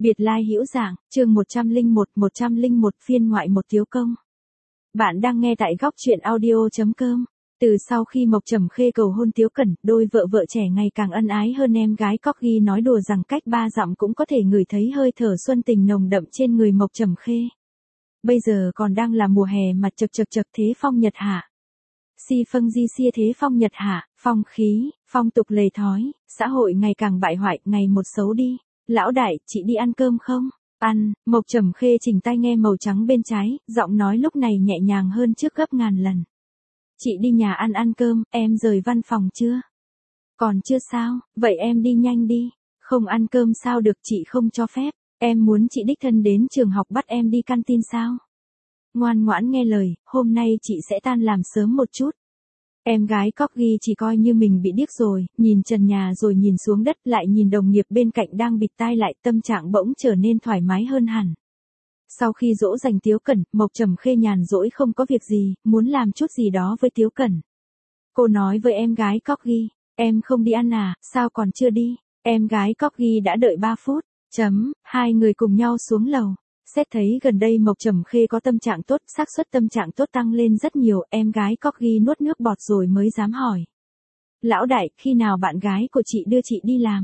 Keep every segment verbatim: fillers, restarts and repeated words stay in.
Biệt lai hữu dạng, chương một trăm lẻ một, một trăm lẻ một phiên ngoại một Tiếu Công. Bạn đang nghe tại góc truyện audio chấm com. Từ sau khi Mộc Trầm Khê cầu hôn Tiếu Cẩn, đôi vợ vợ trẻ ngày càng ân ái hơn. Em gái Corgi nói đùa rằng cách ba dặm cũng có thể ngửi thấy hơi thở xuân tình nồng đậm trên người Mộc Trầm Khê. Bây giờ còn đang là mùa hè mặt chật chật chật thế phong nhật hạ. Si phân di xia thế phong nhật hạ, phong khí, phong tục lề thói, xã hội ngày càng bại hoại, ngày một xấu đi. Lão đại, chị đi ăn cơm không? Ăn, Mộc Trầm Khê chỉnh tai nghe màu trắng bên trái, giọng nói lúc này nhẹ nhàng hơn trước gấp ngàn lần. Chị đi nhà ăn ăn cơm, em rời văn phòng chưa? Còn chưa sao, vậy em đi nhanh đi. Không ăn cơm sao được, chị không cho phép. Em muốn chị đích thân đến trường học bắt em đi canteen sao? Ngoan ngoãn nghe lời, hôm nay chị sẽ tan làm sớm một chút. Em gái Corgi chỉ coi như mình bị điếc rồi, nhìn trần nhà rồi nhìn xuống đất, lại nhìn đồng nghiệp bên cạnh đang bịt tai lại, tâm trạng bỗng trở nên thoải mái hơn hẳn. Sau khi dỗ dành Tiếu Cẩn, Mộc Trầm Khê nhàn rỗi không có việc gì, muốn làm chút gì đó với Tiếu Cẩn. Cô nói với em gái Corgi, em không đi ăn à, sao còn chưa đi? Em gái Corgi đã đợi ba phút, chấm, hai người cùng nhau xuống lầu. Xét thấy gần đây Mộc Trầm Khê có tâm trạng tốt, xác suất tâm trạng tốt tăng lên rất nhiều, em gái Corgi nuốt nước bọt rồi mới dám hỏi. Lão đại, khi nào bạn gái của chị đưa chị đi làm?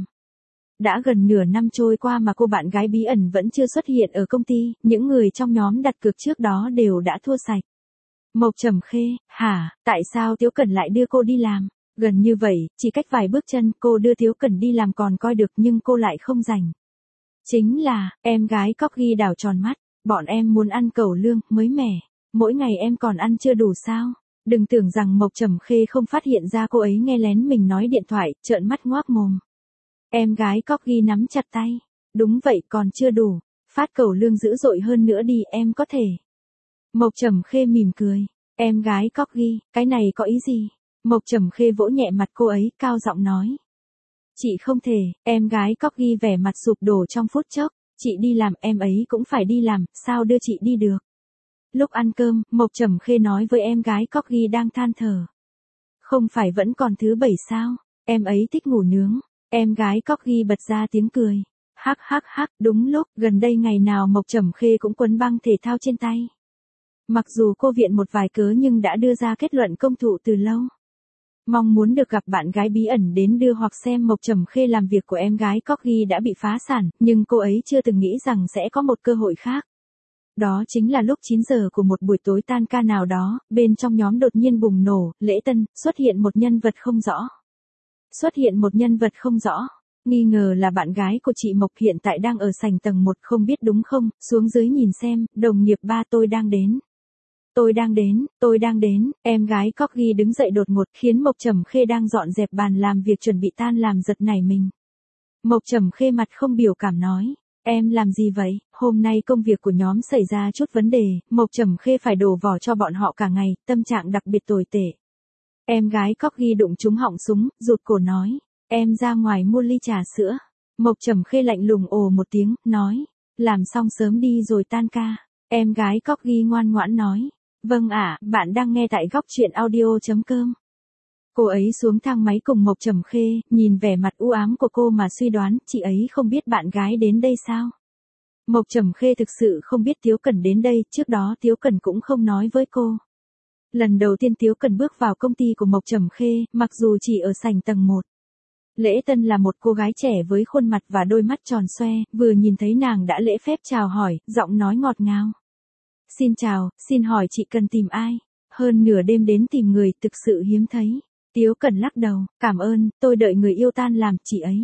Đã gần nửa năm trôi qua mà cô bạn gái bí ẩn vẫn chưa xuất hiện ở công ty, những người trong nhóm đặt cược trước đó đều đã thua sạch. Mộc Trầm Khê, hả, tại sao Tiếu Cẩn lại đưa cô đi làm? Gần như vậy, chỉ cách vài bước chân cô đưa Tiếu Cẩn đi làm còn coi được nhưng cô lại không rảnh. Chính là, em gái Corgi đảo tròn mắt, bọn em muốn ăn cẩu lương, mới mẻ, mỗi ngày em còn ăn chưa đủ sao? Đừng tưởng rằng Mộc Trầm Khê không phát hiện ra cô ấy nghe lén mình nói điện thoại, trợn mắt ngoác mồm. Em gái Corgi nắm chặt tay, đúng vậy còn chưa đủ, phát cẩu lương dữ dội hơn nữa đi em có thể. Mộc Trầm Khê mỉm cười, em gái Corgi, cái này có ý gì? Mộc Trầm Khê vỗ nhẹ mặt cô ấy, cao giọng nói. Chị không thể, em gái Corgi vẻ mặt sụp đổ trong phút chốc, chị đi làm em ấy cũng phải đi làm, sao đưa chị đi được. Lúc ăn cơm, Mộc Trầm Khê nói với em gái Corgi đang than thở. Không phải vẫn còn thứ bảy sao, em ấy thích ngủ nướng, em gái Corgi bật ra tiếng cười. Hắc hắc hắc, đúng lúc, gần đây ngày nào Mộc Trầm Khê cũng quấn băng thể thao trên tay. Mặc dù cô viện một vài cớ nhưng đã đưa ra kết luận công thủ từ lâu. Mong muốn được gặp bạn gái bí ẩn đến đưa hoặc xem Mộc Trầm Khê làm việc của em gái Corgi đã bị phá sản, nhưng cô ấy chưa từng nghĩ rằng sẽ có một cơ hội khác. Đó chính là lúc chín giờ của một buổi tối tan ca nào đó, bên trong nhóm đột nhiên bùng nổ, lễ tân, xuất hiện một nhân vật không rõ. Xuất hiện một nhân vật không rõ, nghi ngờ là bạn gái của chị Mộc hiện tại đang ở sảnh tầng một không biết đúng không, xuống dưới nhìn xem, đồng nghiệp ba tôi đang đến. Tôi đang đến, tôi đang đến, em gái Corgi đứng dậy đột ngột khiến Mộc Trầm Khê đang dọn dẹp bàn làm việc chuẩn bị tan làm giật nảy mình. Mộc Trầm Khê mặt không biểu cảm nói, em làm gì vậy, hôm nay công việc của nhóm xảy ra chút vấn đề, Mộc Trầm Khê phải đổ vỏ cho bọn họ cả ngày, tâm trạng đặc biệt tồi tệ. Em gái Corgi đụng trúng họng súng, rụt cổ nói, em ra ngoài mua ly trà sữa. Mộc Trầm Khê lạnh lùng ồ một tiếng, nói, làm xong sớm đi rồi tan ca. Em gái Corgi ngoan ngoãn nói. Vâng ạ, à, bạn đang nghe tại góc truyện audio chấm com. Cô ấy xuống thang máy cùng Mộc Trầm Khê, nhìn vẻ mặt u ám của cô mà suy đoán, chị ấy không biết bạn gái đến đây sao? Mộc Trầm Khê thực sự không biết Tiếu Cẩn đến đây, trước đó Tiếu Cẩn cũng không nói với cô. Lần đầu tiên Tiếu Cẩn bước vào công ty của Mộc Trầm Khê, mặc dù chỉ ở sảnh tầng một. Lễ Tân là một cô gái trẻ với khuôn mặt và đôi mắt tròn xoe, vừa nhìn thấy nàng đã lễ phép chào hỏi, giọng nói ngọt ngào. Xin chào, xin hỏi chị cần tìm ai? Hơn nửa đêm đến tìm người thực sự hiếm thấy. Tiếu Cẩn lắc đầu, cảm ơn, tôi đợi người yêu tan làm, chị ấy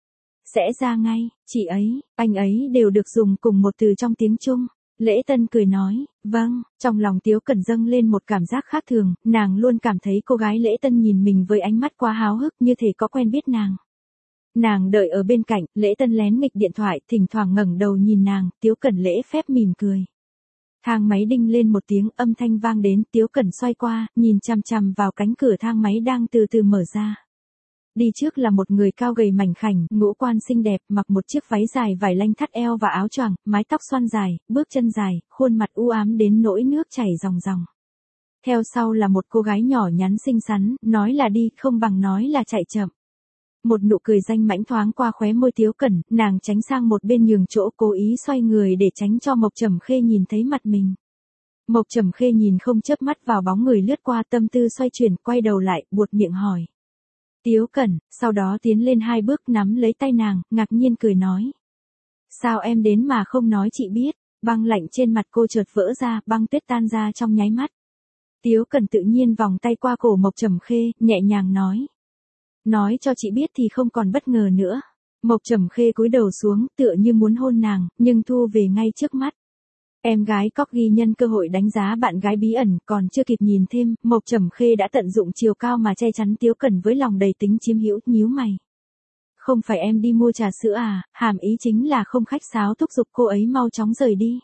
sẽ ra ngay, chị ấy, anh ấy đều được dùng cùng một từ trong tiếng Trung. Lễ Tân cười nói, vâng, trong lòng Tiếu Cẩn dâng lên một cảm giác khác thường, nàng luôn cảm thấy cô gái Lễ Tân nhìn mình với ánh mắt quá háo hức như thể có quen biết nàng. Nàng đợi ở bên cạnh, Lễ Tân lén nghịch điện thoại, thỉnh thoảng ngẩng đầu nhìn nàng, Tiếu Cẩn lễ phép mỉm cười. Thang máy đinh lên một tiếng, âm thanh vang đến, Tiếu Cẩn xoay qua, nhìn chằm chằm vào cánh cửa thang máy đang từ từ mở ra. Đi trước là một người cao gầy mảnh khảnh, ngũ quan xinh đẹp, mặc một chiếc váy dài vải lanh thắt eo và áo choàng, mái tóc xoăn dài, bước chân dài, khuôn mặt u ám đến nỗi nước chảy ròng ròng. Theo sau là một cô gái nhỏ nhắn xinh xắn, nói là đi không bằng nói là chạy chậm. Một nụ cười danh mãnh thoáng qua khóe môi Tiếu Cẩn, nàng tránh sang một bên nhường chỗ cố ý xoay người để tránh cho Mộc Trầm Khê nhìn thấy mặt mình. Mộc Trầm Khê nhìn không chớp mắt vào bóng người lướt qua, tâm tư xoay chuyển, quay đầu lại, buột miệng hỏi. Tiếu Cẩn, sau đó tiến lên hai bước nắm lấy tay nàng, ngạc nhiên cười nói. Sao em đến mà không nói chị biết, băng lạnh trên mặt cô chợt vỡ ra, băng tuyết tan ra trong nháy mắt. Tiếu Cẩn tự nhiên vòng tay qua cổ Mộc Trầm Khê, nhẹ nhàng nói. Nói cho chị biết thì không còn bất ngờ nữa. Mộc Trầm Khê cúi đầu xuống, tựa như muốn hôn nàng, nhưng thu về ngay trước mắt. Em gái Corgi nhân cơ hội đánh giá bạn gái bí ẩn, còn chưa kịp nhìn thêm, Mộc Trầm Khê đã tận dụng chiều cao mà che chắn Tiếu Cẩn với lòng đầy tính chiếm hữu, nhíu mày. Không phải em đi mua trà sữa à, hàm ý chính là không khách sáo thúc giục cô ấy mau chóng rời đi.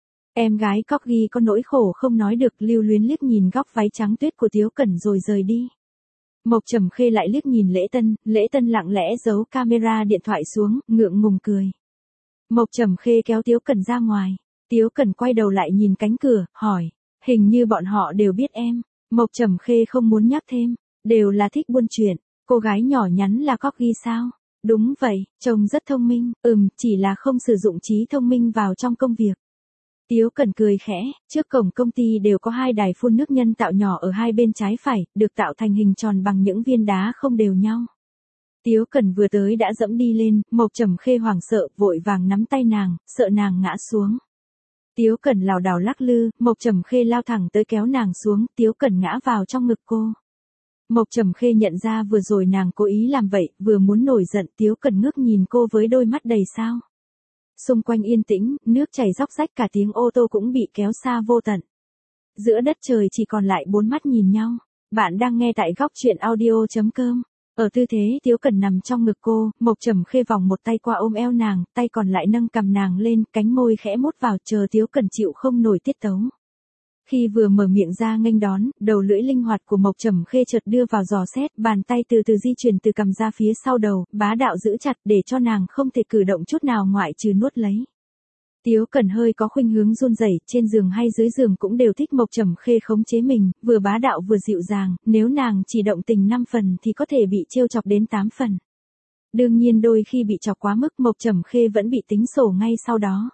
Em gái Corgi có nỗi khổ không nói được, lưu luyến liếc nhìn góc váy trắng tuyết của Tiếu Cẩn rồi rời đi. Mộc Trầm Khê lại liếc nhìn Lễ Tân, Lễ Tân lặng lẽ giấu camera điện thoại xuống, ngượng ngùng cười. Mộc Trầm Khê kéo Tiếu Cẩn ra ngoài. Tiếu Cẩn quay đầu lại nhìn cánh cửa, hỏi, hình như bọn họ đều biết em. Mộc Trầm Khê không muốn nhắc thêm, đều là thích buôn chuyện, cô gái nhỏ nhắn là Corgi sao? Đúng vậy, chồng rất thông minh, ừm, chỉ là không sử dụng trí thông minh vào trong công việc. Tiếu Cẩn cười khẽ, trước cổng công ty đều có hai đài phun nước nhân tạo nhỏ ở hai bên trái phải, được tạo thành hình tròn bằng những viên đá không đều nhau. Tiếu Cẩn vừa tới đã dẫm đi lên, Mộc Trầm Khê hoảng sợ, vội vàng nắm tay nàng, sợ nàng ngã xuống. Tiếu Cẩn lảo đảo lắc lư, Mộc Trầm Khê lao thẳng tới kéo nàng xuống, Tiếu Cẩn ngã vào trong ngực cô. Mộc Trầm Khê nhận ra vừa rồi nàng cố ý làm vậy, vừa muốn nổi giận, Tiếu Cẩn ngước nhìn cô với đôi mắt đầy sao. Xung quanh yên tĩnh, nước chảy róc rách, cả tiếng ô tô cũng bị kéo xa vô tận. Giữa đất trời chỉ còn lại bốn mắt nhìn nhau. Bạn đang nghe tại góc truyện audio chấm com. Ở tư thế Tiếu Cẩn nằm trong ngực cô, Mộc Trầm Khê vòng một tay qua ôm eo nàng, tay còn lại nâng cằm nàng lên, cánh môi khẽ mút vào, chờ Tiếu Cẩn chịu không nổi tiết tấu. Khi vừa mở miệng ra nghênh đón, đầu lưỡi linh hoạt của Mộc Trầm Khê chợt đưa vào giò xét, bàn tay từ từ di chuyển từ cằm ra phía sau đầu, bá đạo giữ chặt để cho nàng không thể cử động chút nào ngoại trừ nuốt lấy. Tiếu Cẩn hơi có khuynh hướng run rẩy, trên giường hay dưới giường cũng đều thích Mộc Trầm Khê khống chế mình, vừa bá đạo vừa dịu dàng, nếu nàng chỉ động tình năm phần thì có thể bị trêu chọc đến tám phần. Đương nhiên đôi khi bị chọc quá mức, Mộc Trầm Khê vẫn bị tính sổ ngay sau đó.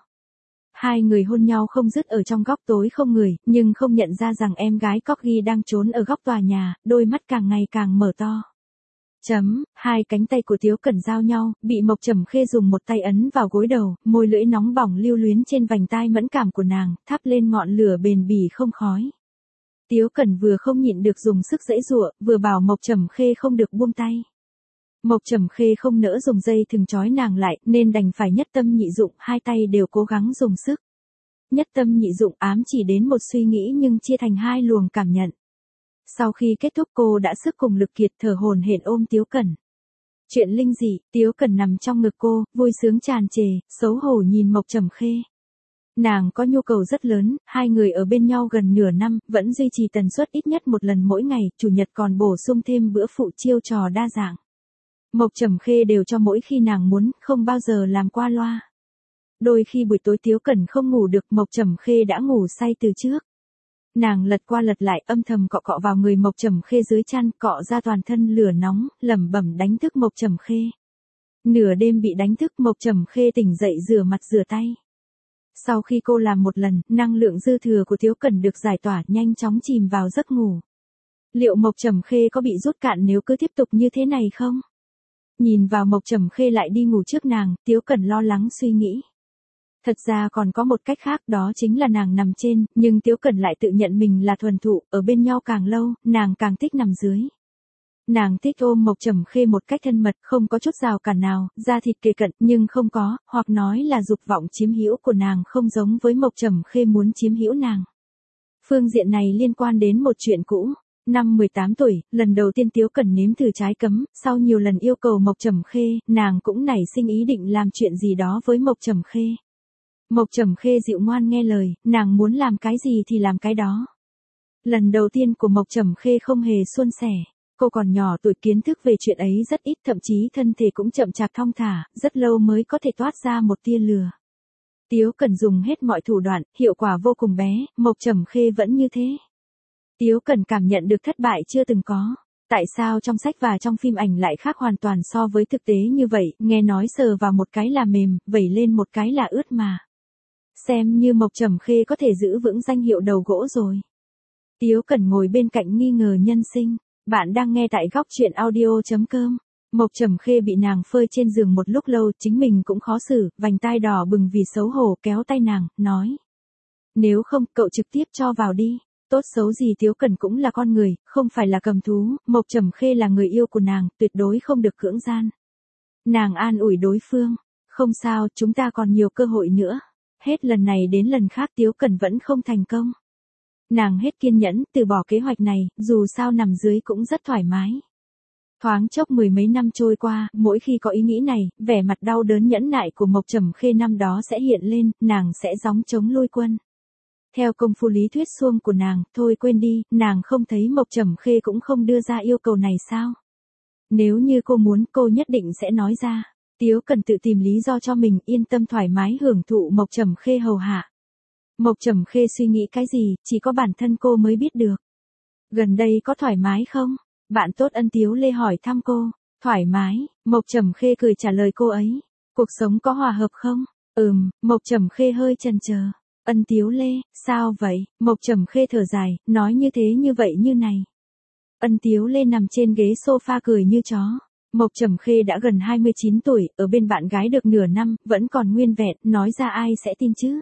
Hai người hôn nhau không dứt ở trong góc tối không người, nhưng không nhận ra rằng em gái Corgi đang trốn ở góc tòa nhà, đôi mắt càng ngày càng mở to. Chấm, hai cánh tay của Tiếu Cẩn giao nhau, bị Mộc Trầm Khê dùng một tay ấn vào gối đầu, môi lưỡi nóng bỏng lưu luyến trên vành tai mẫn cảm của nàng, thắp lên ngọn lửa bền bỉ không khói. Tiếu Cẩn vừa không nhịn được dùng sức giãy giụa, vừa bảo Mộc Trầm Khê không được buông tay. Mộc Trầm Khê không nỡ dùng dây thừng trói nàng lại, nên đành phải nhất tâm nhị dụng, hai tay đều cố gắng dùng sức. Nhất tâm nhị dụng ám chỉ đến một suy nghĩ nhưng chia thành hai luồng cảm nhận. Sau khi kết thúc cô đã sức cùng lực kiệt, thở hổn hển ôm Tiếu Cẩn. Chuyện linh dị, Tiếu Cẩn nằm trong ngực cô, vui sướng tràn trề, xấu hổ nhìn Mộc Trầm Khê. Nàng có nhu cầu rất lớn, hai người ở bên nhau gần nửa năm, vẫn duy trì tần suất ít nhất một lần mỗi ngày, chủ nhật còn bổ sung thêm bữa phụ chiêu trò đa dạng. Mộc Trầm Khê đều cho mỗi khi nàng muốn, không bao giờ làm qua loa. Đôi khi buổi tối Tiếu Cẩn không ngủ được, Mộc Trầm Khê đã ngủ say từ trước. Nàng lật qua lật lại, âm thầm cọ cọ vào người Mộc Trầm Khê dưới chăn, cọ ra toàn thân lửa nóng, lẩm bẩm đánh thức Mộc Trầm Khê. Nửa đêm bị đánh thức, Mộc Trầm Khê tỉnh dậy rửa mặt rửa tay. Sau khi cô làm một lần, năng lượng dư thừa của Tiếu Cẩn được giải tỏa, nhanh chóng chìm vào giấc ngủ. Liệu Mộc Trầm Khê có bị rút cạn nếu cứ tiếp tục như thế này không? Nhìn vào Mộc Trầm Khê lại đi ngủ trước nàng, Tiếu Cẩn lo lắng suy nghĩ. Thật ra còn có một cách khác, đó chính là nàng nằm trên, nhưng Tiếu Cẩn lại tự nhận mình là thuần thụ, ở bên nhau càng lâu, nàng càng thích nằm dưới. Nàng thích ôm Mộc Trầm Khê một cách thân mật, không có chút rào cản nào, da thịt kề cận, nhưng không có, hoặc nói là dục vọng chiếm hữu của nàng không giống với Mộc Trầm Khê muốn chiếm hữu nàng. Phương diện này liên quan đến một chuyện cũ. Năm mười tám tuổi, lần đầu tiên Tiếu Cẩn nếm thử trái cấm, sau nhiều lần yêu cầu Mộc Trầm Khê, nàng cũng nảy sinh ý định làm chuyện gì đó với Mộc Trầm Khê. Mộc Trầm Khê dịu ngoan nghe lời, nàng muốn làm cái gì thì làm cái đó. Lần đầu tiên của Mộc Trầm Khê không hề suôn sẻ, cô còn nhỏ tuổi, kiến thức về chuyện ấy rất ít, thậm chí thân thể cũng chậm chạp thong thả, rất lâu mới có thể toát ra một tia lửa. Tiếu Cẩn dùng hết mọi thủ đoạn, hiệu quả vô cùng bé, Mộc Trầm Khê vẫn như thế. Tiếu Cẩn cảm nhận được thất bại chưa từng có. Tại sao trong sách và trong phim ảnh lại khác hoàn toàn so với thực tế như vậy, nghe nói sờ vào một cái là mềm, vẩy lên một cái là ướt mà. Xem như Mộc Trầm Khê có thể giữ vững danh hiệu đầu gỗ rồi. Tiếu Cẩn ngồi bên cạnh nghi ngờ nhân sinh. Bạn đang nghe tại góc truyện audio chấm com. Mộc Trầm Khê bị nàng phơi trên giường một lúc lâu, chính mình cũng khó xử, vành tai đỏ bừng vì xấu hổ, kéo tay nàng, nói. Nếu không, cậu trực tiếp cho vào đi. Tốt xấu gì Tiếu Cẩn cũng là con người, không phải là cầm thú, Mộc Trầm Khê là người yêu của nàng, tuyệt đối không được cưỡng gian. Nàng an ủi đối phương. Không sao, chúng ta còn nhiều cơ hội nữa. Hết lần này đến lần khác Tiếu Cẩn vẫn không thành công. Nàng hết kiên nhẫn, từ bỏ kế hoạch này, dù sao nằm dưới cũng rất thoải mái. Thoáng chốc mười mấy năm trôi qua, mỗi khi có ý nghĩ này, vẻ mặt đau đớn nhẫn nại của Mộc Trầm Khê năm đó sẽ hiện lên, nàng sẽ gióng chống lui quân. Theo công phu lý thuyết suông của nàng, thôi quên đi, nàng không thấy Mộc Trầm Khê cũng không đưa ra yêu cầu này sao? Nếu như cô muốn, cô nhất định sẽ nói ra. Tiếu Cẩn tự tìm lý do cho mình, yên tâm thoải mái hưởng thụ Mộc Trầm Khê hầu hạ. Mộc Trầm Khê suy nghĩ cái gì, chỉ có bản thân cô mới biết được. Gần đây có thoải mái không? Bạn tốt Ân Tiếu Lê hỏi thăm cô. Thoải mái, Mộc Trầm Khê cười trả lời cô ấy. Cuộc sống có hòa hợp không? Ừm, Mộc Trầm Khê hơi chần chờ. Ân Tiếu Lê, sao vậy? Mộc Trầm Khê thở dài, nói như thế như vậy như này. Ân Tiếu Lê nằm trên ghế sofa cười như chó. Mộc Trầm Khê đã gần hai mươi chín tuổi, ở bên bạn gái được nửa năm, vẫn còn nguyên vẹn, nói ra ai sẽ tin chứ?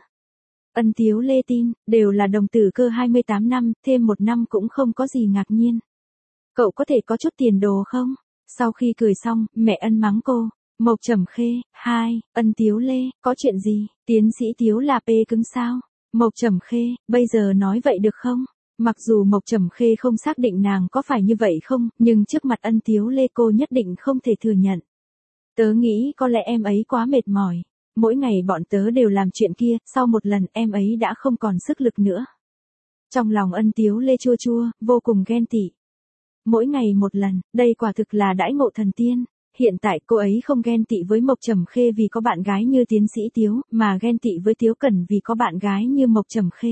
Ân Tiếu Lê tin, đều là đồng tử cơ hai mươi tám năm, thêm một năm cũng không có gì ngạc nhiên. Cậu có thể có chút tiền đồ không? Sau khi cười xong, mẹ Ân mắng cô. Mộc Trầm Khê, hai, Ân Tiếu Lê, có chuyện gì? Tiến sĩ Tiếu là pê cứng sao? Mộc Trầm Khê, bây giờ nói vậy được không? Mặc dù Mộc Trầm Khê không xác định nàng có phải như vậy không, nhưng trước mặt Ân Tiếu Lê cô nhất định không thể thừa nhận. Tớ nghĩ có lẽ em ấy quá mệt mỏi. Mỗi ngày bọn tớ đều làm chuyện kia, sau một lần em ấy đã không còn sức lực nữa. Trong lòng Ân Tiếu Lê chua chua, vô cùng ghen tị. Mỗi ngày một lần, đây quả thực là đãi ngộ thần tiên. Hiện tại cô ấy không ghen tị với Mộc Trầm Khê vì có bạn gái như tiến sĩ Tiếu, mà ghen tị với Tiếu Cẩn vì có bạn gái như Mộc Trầm Khê.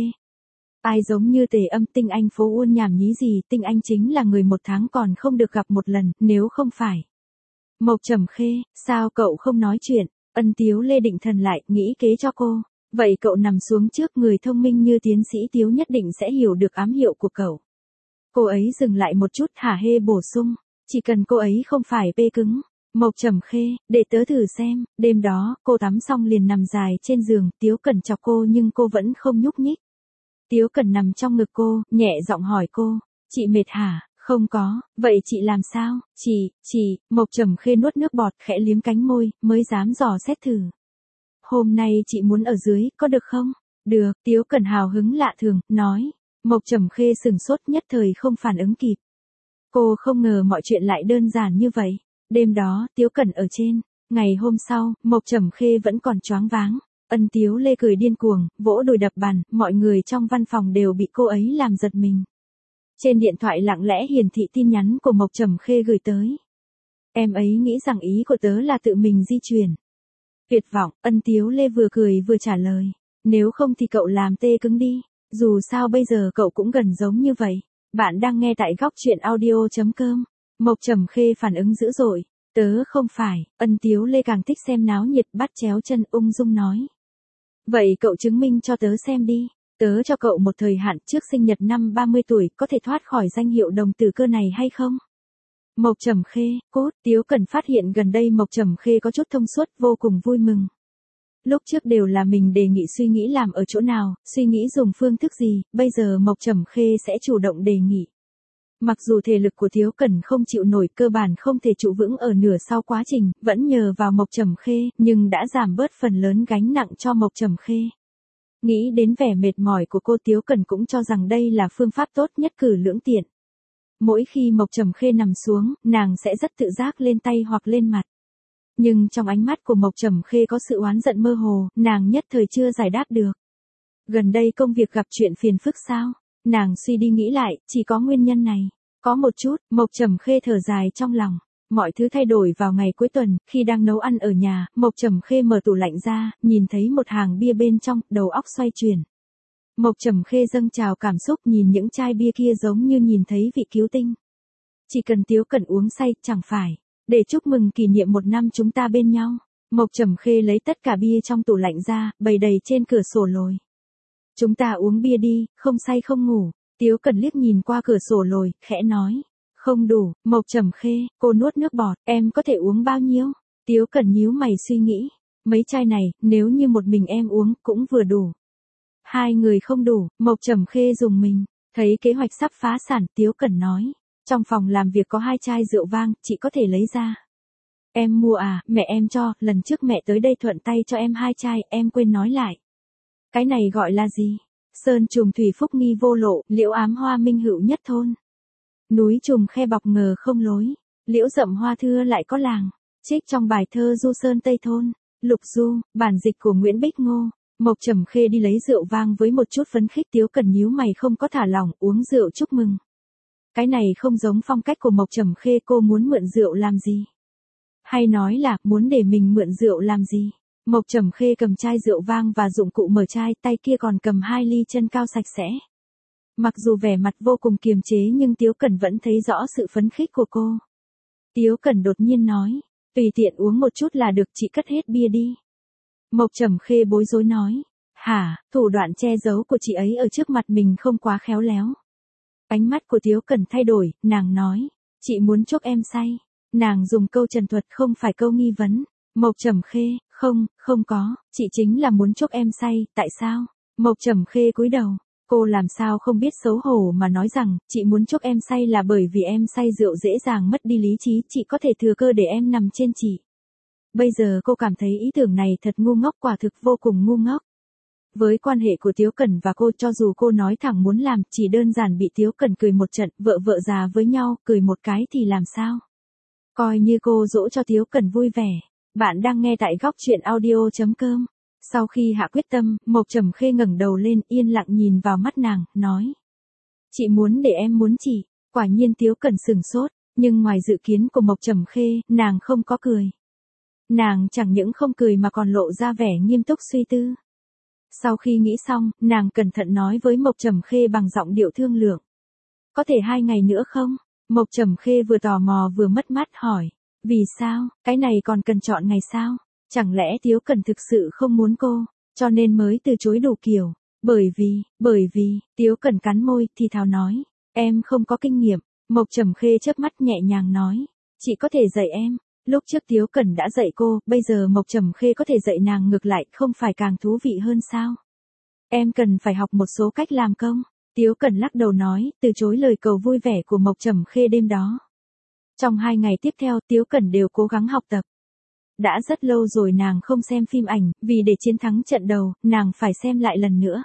Ai giống như Tề Âm Tinh Anh phố Uôn nhảm nhí gì, Tinh Anh chính là người một tháng còn không được gặp một lần, nếu không phải. Mộc Trầm Khê, sao cậu không nói chuyện? Ân Tiếu Lê định thần lại, nghĩ kế cho cô. Vậy cậu nằm xuống trước, người thông minh như tiến sĩ Tiếu nhất định sẽ hiểu được ám hiệu của cậu. Cô ấy dừng lại một chút, hả hê bổ sung. Chỉ cần cô ấy không phải pê cứng. Mộc Trầm Khê, để tớ thử xem. Đêm đó, cô tắm xong liền nằm dài trên giường, Tiếu Cẩn chọc cô nhưng cô vẫn không nhúc nhích. Tiếu Cẩn nằm trong ngực cô, nhẹ giọng hỏi cô. Chị mệt hả? Không có, vậy chị làm sao? Chị, chị, Mộc Trầm Khê nuốt nước bọt, khẽ liếm cánh môi, mới dám dò xét thử. Hôm nay chị muốn ở dưới, có được không? Được, Tiếu Cẩn hào hứng lạ thường, nói. Mộc Trầm Khê sừng sốt nhất thời không phản ứng kịp. Cô không ngờ mọi chuyện lại đơn giản như vậy. Đêm đó, Tiếu Cẩn ở trên. Ngày hôm sau, Mộc Trầm Khê vẫn còn choáng váng. Ân Tiếu Lê cười điên cuồng, vỗ đùi đập bàn, mọi người trong văn phòng đều bị cô ấy làm giật mình. Trên điện thoại lặng lẽ hiển thị tin nhắn của Mộc Trầm Khê gửi tới. Em ấy nghĩ rằng ý của tớ là tự mình di chuyển. Tuyệt vọng, Ân Tiếu Lê vừa cười vừa trả lời. Nếu không thì cậu làm tê cứng đi. Dù sao bây giờ cậu cũng gần giống như vậy. Bạn đang nghe tại góc truyện audio chấm com. Mộc Trầm Khê phản ứng dữ dội. Tớ không phải, Ân Tiếu Lê càng thích xem náo nhiệt, bắt chéo chân ung dung nói. Vậy cậu chứng minh cho tớ xem đi. Tớ cho cậu một thời hạn trước sinh nhật năm ba mươi tuổi, có thể thoát khỏi danh hiệu đồng tử cơ này hay không? Mộc Trầm Khê, cốt, Tiếu Cẩn phát hiện gần đây Mộc Trầm Khê có chút thông suốt, vô cùng vui mừng. Lúc trước đều là mình đề nghị suy nghĩ làm ở chỗ nào, suy nghĩ dùng phương thức gì, bây giờ Mộc Trầm Khê sẽ chủ động đề nghị. Mặc dù thể lực của Tiếu Cẩn không chịu nổi, cơ bản không thể trụ vững ở nửa sau quá trình, vẫn nhờ vào Mộc Trầm Khê, nhưng đã giảm bớt phần lớn gánh nặng cho Mộc Trầm Khê. Nghĩ đến vẻ mệt mỏi của cô, Tiếu Cẩn cũng cho rằng đây là phương pháp tốt nhất, cử lưỡng tiện. Mỗi khi Mộc Trầm Khê nằm xuống, nàng sẽ rất tự giác lên tay hoặc lên mặt. Nhưng trong ánh mắt của Mộc Trầm Khê có sự oán giận mơ hồ, nàng nhất thời chưa giải đáp được. Gần đây công việc gặp chuyện phiền phức sao? Nàng suy đi nghĩ lại, chỉ có nguyên nhân này. Có một chút, Mộc Trầm Khê thở dài trong lòng. Mọi thứ thay đổi vào ngày cuối tuần, khi đang nấu ăn ở nhà, Mộc Trầm Khê mở tủ lạnh ra, nhìn thấy một hàng bia bên trong, đầu óc xoay chuyển. Mộc Trầm Khê dâng trào cảm xúc, nhìn những chai bia kia giống như nhìn thấy vị cứu tinh. Chỉ cần Tiếu Cẩn uống say, chẳng phải, để chúc mừng kỷ niệm một năm chúng ta bên nhau. Mộc Trầm Khê lấy tất cả bia trong tủ lạnh ra, bày đầy trên cửa sổ lồi. Chúng ta uống bia đi, không say không ngủ. Tiếu Cẩn liếc nhìn qua cửa sổ lồi, khẽ nói. Không đủ, Mộc Trầm Khê, cô nuốt nước bọt, em có thể uống bao nhiêu? Tiếu Cẩn nhíu mày suy nghĩ. Mấy chai này, nếu như một mình em uống, cũng vừa đủ. Hai người không đủ, Mộc Trầm Khê dùng mình. Thấy kế hoạch sắp phá sản, Tiếu Cẩn nói. Trong phòng làm việc có hai chai rượu vang, chị có thể lấy ra. Em mua à, mẹ em cho, lần trước mẹ tới đây thuận tay cho em hai chai, em quên nói lại. Cái này gọi là gì? Sơn trùng thủy phúc nghi vô lộ, liễu ám hoa minh hữu nhất thôn. Núi trùng khe bọc ngờ không lối, liễu rậm hoa thưa lại có làng. Trích trong bài thơ Du Sơn Tây Thôn, Lục Du, bản dịch của Nguyễn Bích Ngô. Mộc Trầm Khê đi lấy rượu vang với một chút phấn khích. Tiếu Cẩn nhíu mày không có thả lỏng, uống rượu chúc mừng. Cái này không giống phong cách của Mộc Trầm Khê, cô muốn mượn rượu làm gì? Hay nói là, muốn để mình mượn rượu làm gì? Mộc Trầm Khê cầm chai rượu vang và dụng cụ mở chai, tay kia còn cầm hai ly chân cao sạch sẽ. Mặc dù vẻ mặt vô cùng kiềm chế nhưng Tiếu Cẩn vẫn thấy rõ sự phấn khích của cô. Tiếu Cẩn đột nhiên nói, tùy tiện uống một chút là được, chị cất hết bia đi. Mộc Trầm Khê bối rối nói, hả, thủ đoạn che giấu của chị ấy ở trước mặt mình không quá khéo léo. Ánh mắt của Tiếu Cẩn thay đổi, nàng nói, chị muốn chúc em say. Nàng dùng câu trần thuật không phải câu nghi vấn. Mộc Trầm Khê, không, không có, chị chính là muốn chúc em say, tại sao? Mộc Trầm Khê cúi đầu, cô làm sao không biết xấu hổ mà nói rằng, chị muốn chúc em say là bởi vì em say rượu dễ dàng mất đi lý trí, chị có thể thừa cơ để em nằm trên chị. Bây giờ cô cảm thấy ý tưởng này thật ngu ngốc, quả thực vô cùng ngu ngốc. Với quan hệ của Tiếu Cẩn và cô, cho dù cô nói thẳng muốn làm, chỉ đơn giản bị Tiếu Cẩn cười một trận, vợ vợ già với nhau, cười một cái thì làm sao? Coi như cô dỗ cho Tiếu Cẩn vui vẻ. Bạn đang nghe tại góc truyện audio chấm com. Sau khi hạ quyết tâm, Mộc Trầm Khê ngẩng đầu lên, yên lặng nhìn vào mắt nàng, nói. Chị muốn để em muốn chị. Quả nhiên Tiếu Cẩn sừng sốt, nhưng ngoài dự kiến của Mộc Trầm Khê, nàng không có cười. Nàng chẳng những không cười mà còn lộ ra vẻ nghiêm túc suy tư. Sau khi nghĩ xong, nàng cẩn thận nói với Mộc Trầm Khê bằng giọng điệu thương lượng. Có thể hai ngày nữa không? Mộc Trầm Khê vừa tò mò vừa mất mát hỏi. Vì sao, cái này còn cần chọn ngày sao? Chẳng lẽ Tiếu Cẩn thực sự không muốn cô, cho nên mới từ chối đủ kiểu? Bởi vì, bởi vì, Tiếu Cẩn cắn môi, thì thào nói. Em không có kinh nghiệm. Mộc Trầm Khê chớp mắt nhẹ nhàng nói. Chị có thể dạy em. Lúc trước Tiếu Cẩn đã dạy cô, bây giờ Mộc Trầm Khê có thể dạy nàng ngược lại, không phải càng thú vị hơn sao? Em cần phải học một số cách làm công. Tiếu Cẩn lắc đầu nói, từ chối lời cầu vui vẻ của Mộc Trầm Khê đêm đó. Trong hai ngày tiếp theo, Tiếu Cẩn đều cố gắng học tập. Đã rất lâu rồi nàng không xem phim ảnh, vì để chiến thắng trận đầu, nàng phải xem lại lần nữa.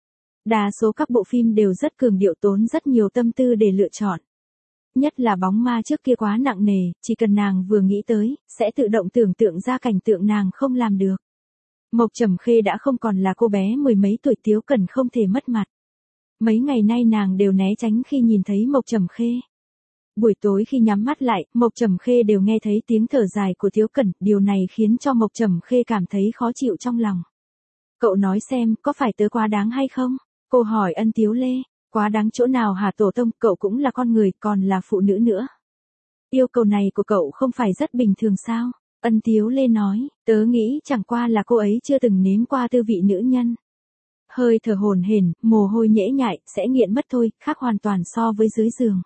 Đa số các bộ phim đều rất cường điệu, tốn rất nhiều tâm tư để lựa chọn. Nhất là Bóng Ma trước kia quá nặng nề, chỉ cần nàng vừa nghĩ tới, sẽ tự động tưởng tượng ra cảnh tượng nàng không làm được. Mộc Trầm Khê đã không còn là cô bé mười mấy tuổi, Tiếu Cẩn không thể mất mặt. Mấy ngày nay nàng đều né tránh khi nhìn thấy Mộc Trầm Khê. Buổi tối khi nhắm mắt lại, Mộc Trầm Khê đều nghe thấy tiếng thở dài của Tiếu Cẩn, điều này khiến cho Mộc Trầm Khê cảm thấy khó chịu trong lòng. Cậu nói xem, có phải tớ quá đáng hay không? Cô hỏi Ân Tiếu Lê. Quá đáng chỗ nào hả tổ tông, cậu cũng là con người, còn là phụ nữ nữa. Yêu cầu này của cậu không phải rất bình thường sao? Ân Tiếu Lê nói, tớ nghĩ chẳng qua là cô ấy chưa từng nếm qua tư vị nữ nhân. Hơi thở hổn hển, mồ hôi nhễ nhại, sẽ nghiện mất thôi, khác hoàn toàn so với dưới giường.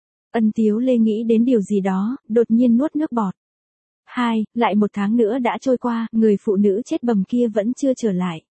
Ân Tiếu Lê nghĩ đến điều gì đó, đột nhiên nuốt nước bọt. Hai, lại một tháng nữa đã trôi qua, người phụ nữ chết bầm kia vẫn chưa trở lại.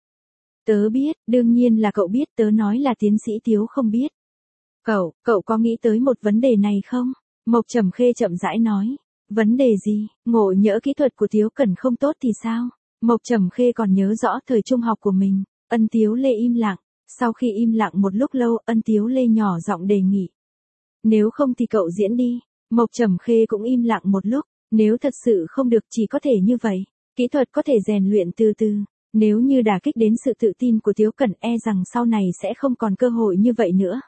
Tớ biết, đương nhiên là cậu biết, tớ nói là tiến sĩ Tiếu không biết. Cậu, cậu có nghĩ tới một vấn đề này không? Mộc Trầm Khê chậm rãi nói. Vấn đề gì? Ngộ nhỡ kỹ thuật của Tiếu Cẩn không tốt thì sao? Mộc Trầm Khê còn nhớ rõ thời trung học của mình. Ân Tiếu Lê im lặng. Sau khi im lặng một lúc lâu, Ân Tiếu Lê nhỏ giọng đề nghị. Nếu không thì cậu diễn đi. Mộc Trầm Khê cũng im lặng một lúc. Nếu thật sự không được chỉ có thể như vậy. Kỹ thuật có thể rèn luyện từ từ. Nếu như đả kích đến sự tự tin của Tiếu Cẩn, e rằng sau này sẽ không còn cơ hội như vậy nữa.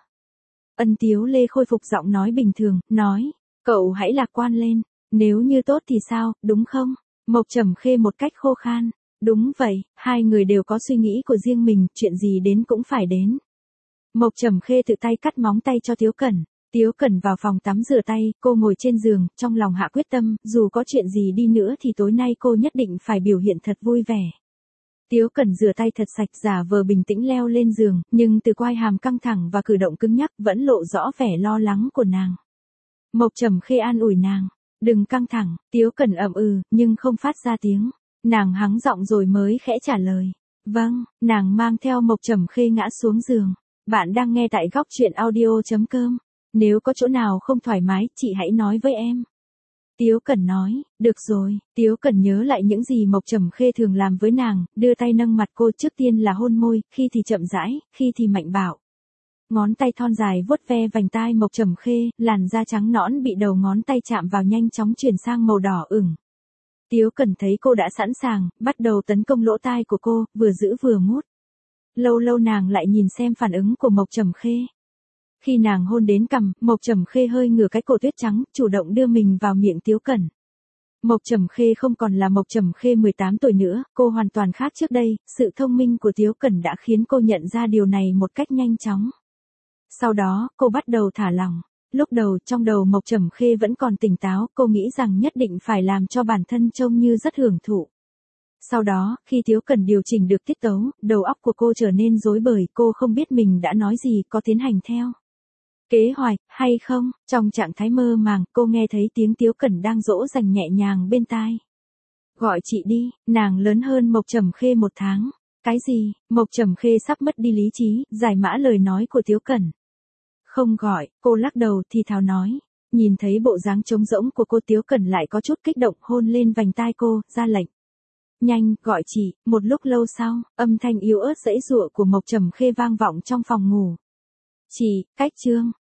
Ân Tiếu Lê khôi phục giọng nói bình thường, nói. Cậu hãy lạc quan lên. Nếu như tốt thì sao, đúng không? Mộc Trầm Khê một cách khô khan. Đúng vậy, hai người đều có suy nghĩ của riêng mình, chuyện gì đến cũng phải đến. Mộc Trầm Khê tự tay cắt móng tay cho Tiếu Cẩn. Tiếu Cẩn vào phòng tắm rửa tay, cô ngồi trên giường, trong lòng hạ quyết tâm, dù có chuyện gì đi nữa thì tối nay cô nhất định phải biểu hiện thật vui vẻ. Tiếu Cẩn rửa tay thật sạch, giả vờ bình tĩnh leo lên giường, nhưng từ quai hàm căng thẳng và cử động cứng nhắc vẫn lộ rõ vẻ lo lắng của nàng. Mộc Trầm Khê an ủi nàng, đừng căng thẳng. Tiếu Cẩn ậm ừ, nhưng không phát ra tiếng. Nàng hắng giọng rồi mới khẽ trả lời. Vâng. Nàng mang theo Mộc Trầm Khê ngã xuống giường. Bạn đang nghe tại góc truyện audio.com. Nếu có chỗ nào không thoải mái, chị hãy nói với em. Tiếu Cẩn nói, được rồi. Tiếu Cẩn nhớ lại những gì Mộc Trầm Khê thường làm với nàng, đưa tay nâng mặt cô, trước tiên là hôn môi, khi thì chậm rãi, khi thì mạnh bạo. Ngón tay thon dài vuốt ve vành tai Mộc Trầm Khê, làn da trắng nõn bị đầu ngón tay chạm vào nhanh chóng chuyển sang màu đỏ ửng. Tiếu Cẩn thấy cô đã sẵn sàng, bắt đầu tấn công lỗ tai của cô, vừa giữ vừa mút. Lâu lâu nàng lại nhìn xem phản ứng của Mộc Trầm Khê. Khi nàng hôn đến cằm, Mộc Trầm Khê hơi ngửa cái cổ tuyết trắng, chủ động đưa mình vào miệng Tiếu Cẩn. Mộc Trầm Khê không còn là Mộc Trầm Khê mười tám tuổi nữa, cô hoàn toàn khác trước đây, sự thông minh của Tiếu Cẩn đã khiến cô nhận ra điều này một cách nhanh chóng. Sau đó, cô bắt đầu thả lỏng. Lúc đầu, trong đầu Mộc Trầm Khê vẫn còn tỉnh táo, cô nghĩ rằng nhất định phải làm cho bản thân trông như rất hưởng thụ. Sau đó, khi Tiếu Cẩn điều chỉnh được tiết tấu, đầu óc của cô trở nên rối bời, cô không biết mình đã nói gì, có tiến hành theo kế hoạch hay không. Trong trạng thái mơ màng, cô nghe thấy tiếng Tiếu Cẩn đang dỗ dành nhẹ nhàng bên tai. Gọi chị đi. Nàng lớn hơn Mộc Trầm Khê một tháng. Cái gì? Mộc Trầm Khê sắp mất đi lý trí, giải mã lời nói của Tiếu Cẩn. Không gọi. Cô lắc đầu thì thào nói. Nhìn thấy bộ dáng trống rỗng của cô, Tiếu Cẩn lại có chút kích động, hôn lên vành tai cô, ra lệnh. Nhanh, gọi chị. Một lúc lâu sau, âm thanh yếu ớt giãy giụa của Mộc Trầm Khê vang vọng trong phòng ngủ. Chị, cách Trương.